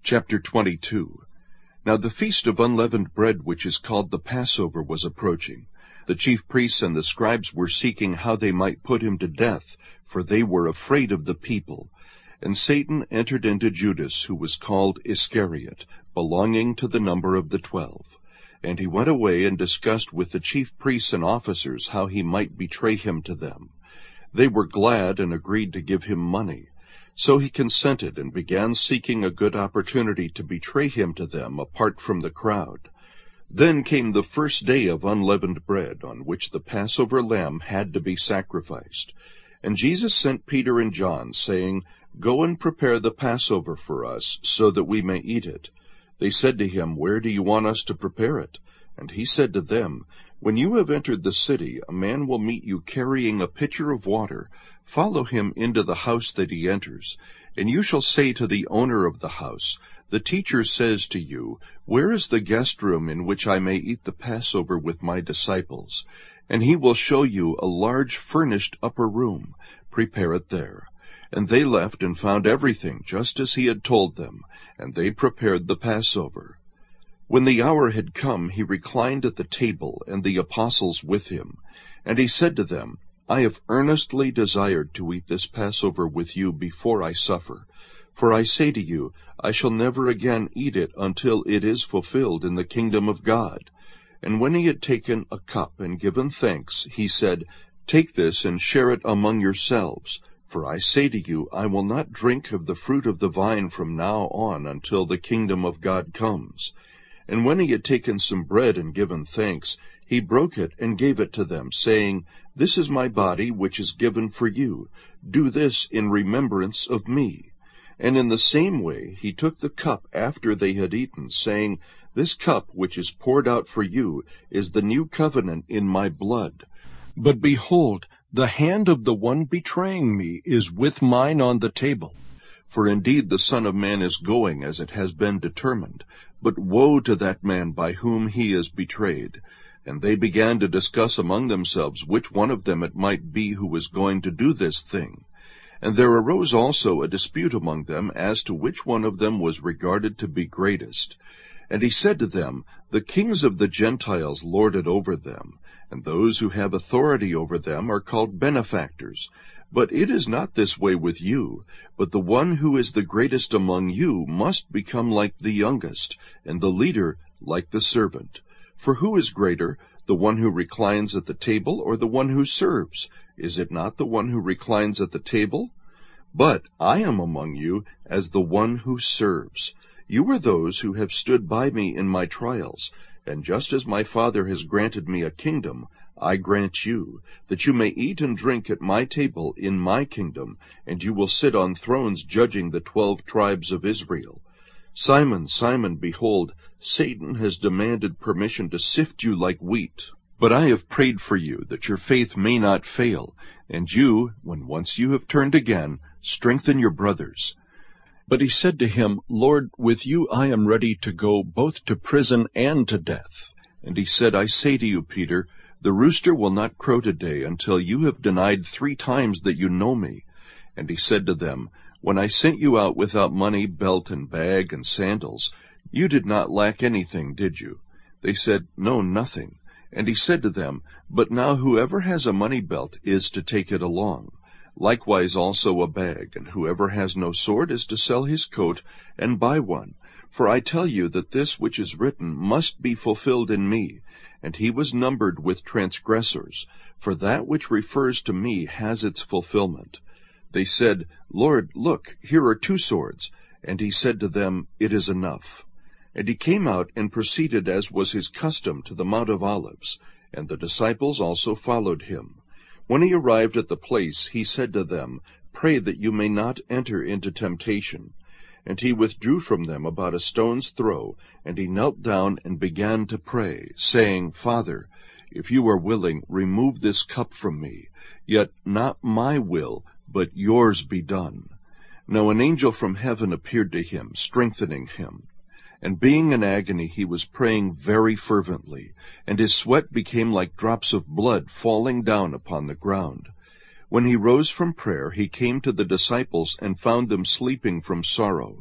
Chapter 22. Now the feast of unleavened bread, which is called the Passover, was approaching. The chief priests and the scribes were seeking how they might put him to death, for they were afraid of the people. And Satan entered into Judas, who was called Iscariot, belonging to the number of the 12. And he went away and discussed with the chief priests and officers how he might betray him to them. They were glad and agreed to give him money. So he consented and began seeking a good opportunity to betray him to them apart from the crowd. Then came the first day of unleavened bread, on which the Passover lamb had to be sacrificed. And Jesus sent Peter and John, saying, "Go and prepare the Passover for us, so that we may eat it." They said to him, "Where do you want us to prepare it?" And he said to them, "When you have entered the city, a man will meet you carrying a pitcher of water. Follow him into the house that he enters, and you shall say to the owner of the house, 'The teacher says to you, where is the guest room in which I may eat the Passover with my disciples?' And he will show you a large furnished upper room. Prepare it there." And they left and found everything just as he had told them, and they prepared the Passover. When the hour had come, he reclined at the table, and the apostles with him. And he said to them, "I have earnestly desired to eat this Passover with you before I suffer. For I say to you, I shall never again eat it until it is fulfilled in the kingdom of God." And when he had taken a cup and given thanks, he said, "Take this and share it among yourselves. For I say to you, I will not drink of the fruit of the vine from now on until the kingdom of God comes." And when he had taken some bread and given thanks, he broke it and gave it to them, saying, "This is my body, which is given for you. Do this in remembrance of me." And in the same way he took the cup after they had eaten, saying, "This cup which is poured out for you is the new covenant in my blood. But behold, the hand of the one betraying me is with mine on the table. For indeed the Son of Man is going as it has been determined, but woe to that man by whom he is betrayed." And they began to discuss among themselves which one of them it might be who was going to do this thing. And there arose also a dispute among them as to which one of them was regarded to be greatest. And he said to them, "The kings of the Gentiles lord it over them, and those who have authority over them are called benefactors. But it is not this way with you, but the one who is the greatest among you must become like the youngest, and the leader like the servant. For who is greater, the one who reclines at the table or the one who serves? Is it not the one who reclines at the table? But I am among you as the one who serves. You are those who have stood by me in my trials, and just as my Father has granted me a kingdom, I grant you, that you may eat and drink at my table in my kingdom, and you will sit on thrones judging the 12 tribes of Israel. Simon, Simon, behold, Satan has demanded permission to sift you like wheat. But I have prayed for you, that your faith may not fail, and you, when once you have turned again, strengthen your brothers." But he said to him, "Lord, with you I am ready to go both to prison and to death." And he said, "I say to you, Peter, the rooster will not crow today until you have denied 3 times that you know me." And he said to them, "When I sent you out without money, belt and bag and sandals, you did not lack anything, did you?" They said, "No, nothing." And he said to them, "But now whoever has a money belt is to take it along. Likewise also a bag, and whoever has no sword is to sell his coat and buy one. For I tell you that this which is written must be fulfilled in me." And he was numbered with transgressors, for that which refers to me has its fulfillment. They said, "Lord, look, here are 2 swords." And he said to them, "It is enough." And he came out and proceeded as was his custom to the Mount of Olives, and the disciples also followed him. When he arrived at the place, he said to them, "Pray that you may not enter into temptation." And he withdrew from them about a stone's throw, and he knelt down and began to pray, saying, "Father, if you are willing, remove this cup from me. Yet not my will, but yours be done." Now an angel from heaven appeared to him, strengthening him. And being in agony, he was praying very fervently, and his sweat became like drops of blood falling down upon the ground. When he rose from prayer, he came to the disciples and found them sleeping from sorrow.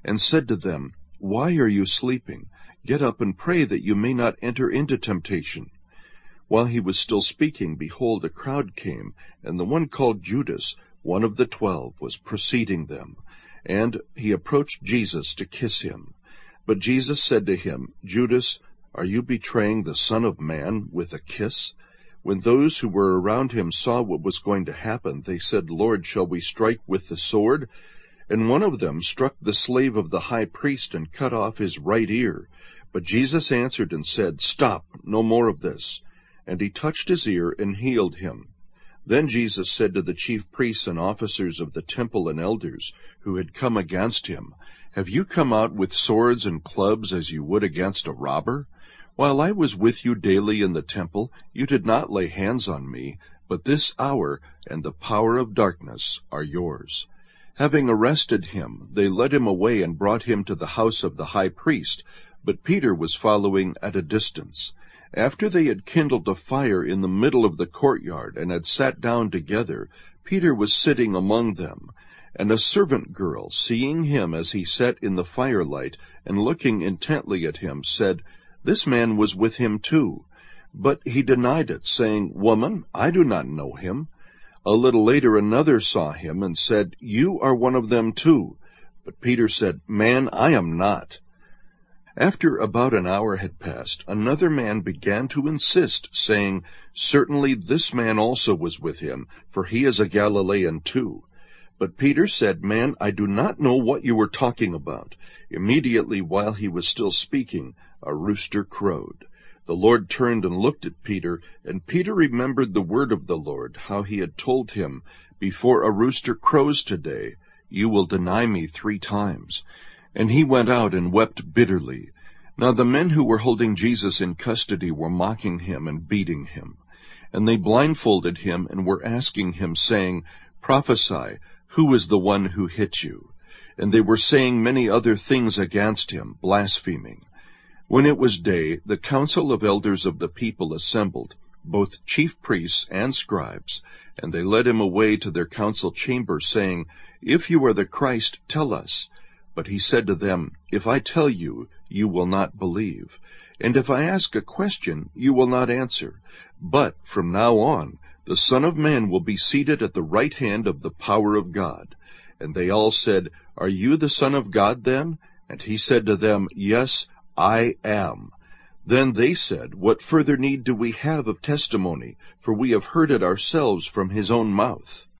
and said to them, "Why are you sleeping? Get up and pray that you may not enter into temptation." While he was still speaking, behold, a crowd came, and the one called Judas, one of the 12, was preceding them. And he approached Jesus to kiss him. But Jesus said to him, "Judas, are you betraying the Son of Man with a kiss?" When those who were around him saw what was going to happen, they said, "Lord, shall we strike with the sword?" And one of them struck the slave of the high priest and cut off his right ear. But Jesus answered and said, "Stop, no more of this." And he touched his ear and healed him. Then Jesus said to the chief priests and officers of the temple and elders who had come against him, "Have you come out with swords and clubs as you would against a robber? While I was with you daily in the temple, you did not lay hands on me, but this hour and the power of darkness are yours." Having arrested him, they led him away and brought him to the house of the high priest, but Peter was following at a distance. After they had kindled a fire in the middle of the courtyard and had sat down together, Peter was sitting among them. And a servant girl, seeing him as he sat in the firelight and looking intently at him, said, "This man was with him too." But he denied it, saying, "Woman, I do not know him." A little later another saw him and said, "You are one of them too." But Peter said, "Man, I am not." After about an hour had passed, another man began to insist, saying, "Certainly this man also was with him, for he is a Galilean too." But Peter said, "Man, I do not know what you are talking about." Immediately while he was still speaking, a rooster crowed. The Lord turned and looked at Peter, and Peter remembered the word of the Lord, how he had told him, "Before a rooster crows today, you will deny me 3 times." And he went out and wept bitterly. Now the men who were holding Jesus in custody were mocking him and beating him. And they blindfolded him and were asking him, saying, "Prophesy, who is the one who hit you?" And they were saying many other things against him, blaspheming. When it was day, the council of elders of the people assembled, both chief priests and scribes, and they led him away to their council chamber, saying, "If you are the Christ, tell us." But he said to them, "If I tell you, you will not believe. And if I ask a question, you will not answer. But from now on, the Son of Man will be seated at the right hand of the power of God." And they all said, "Are you the Son of God then?" And he said to them, "Yes, I am." Then they said, "What further need do we have of testimony? For we have heard it ourselves from his own mouth."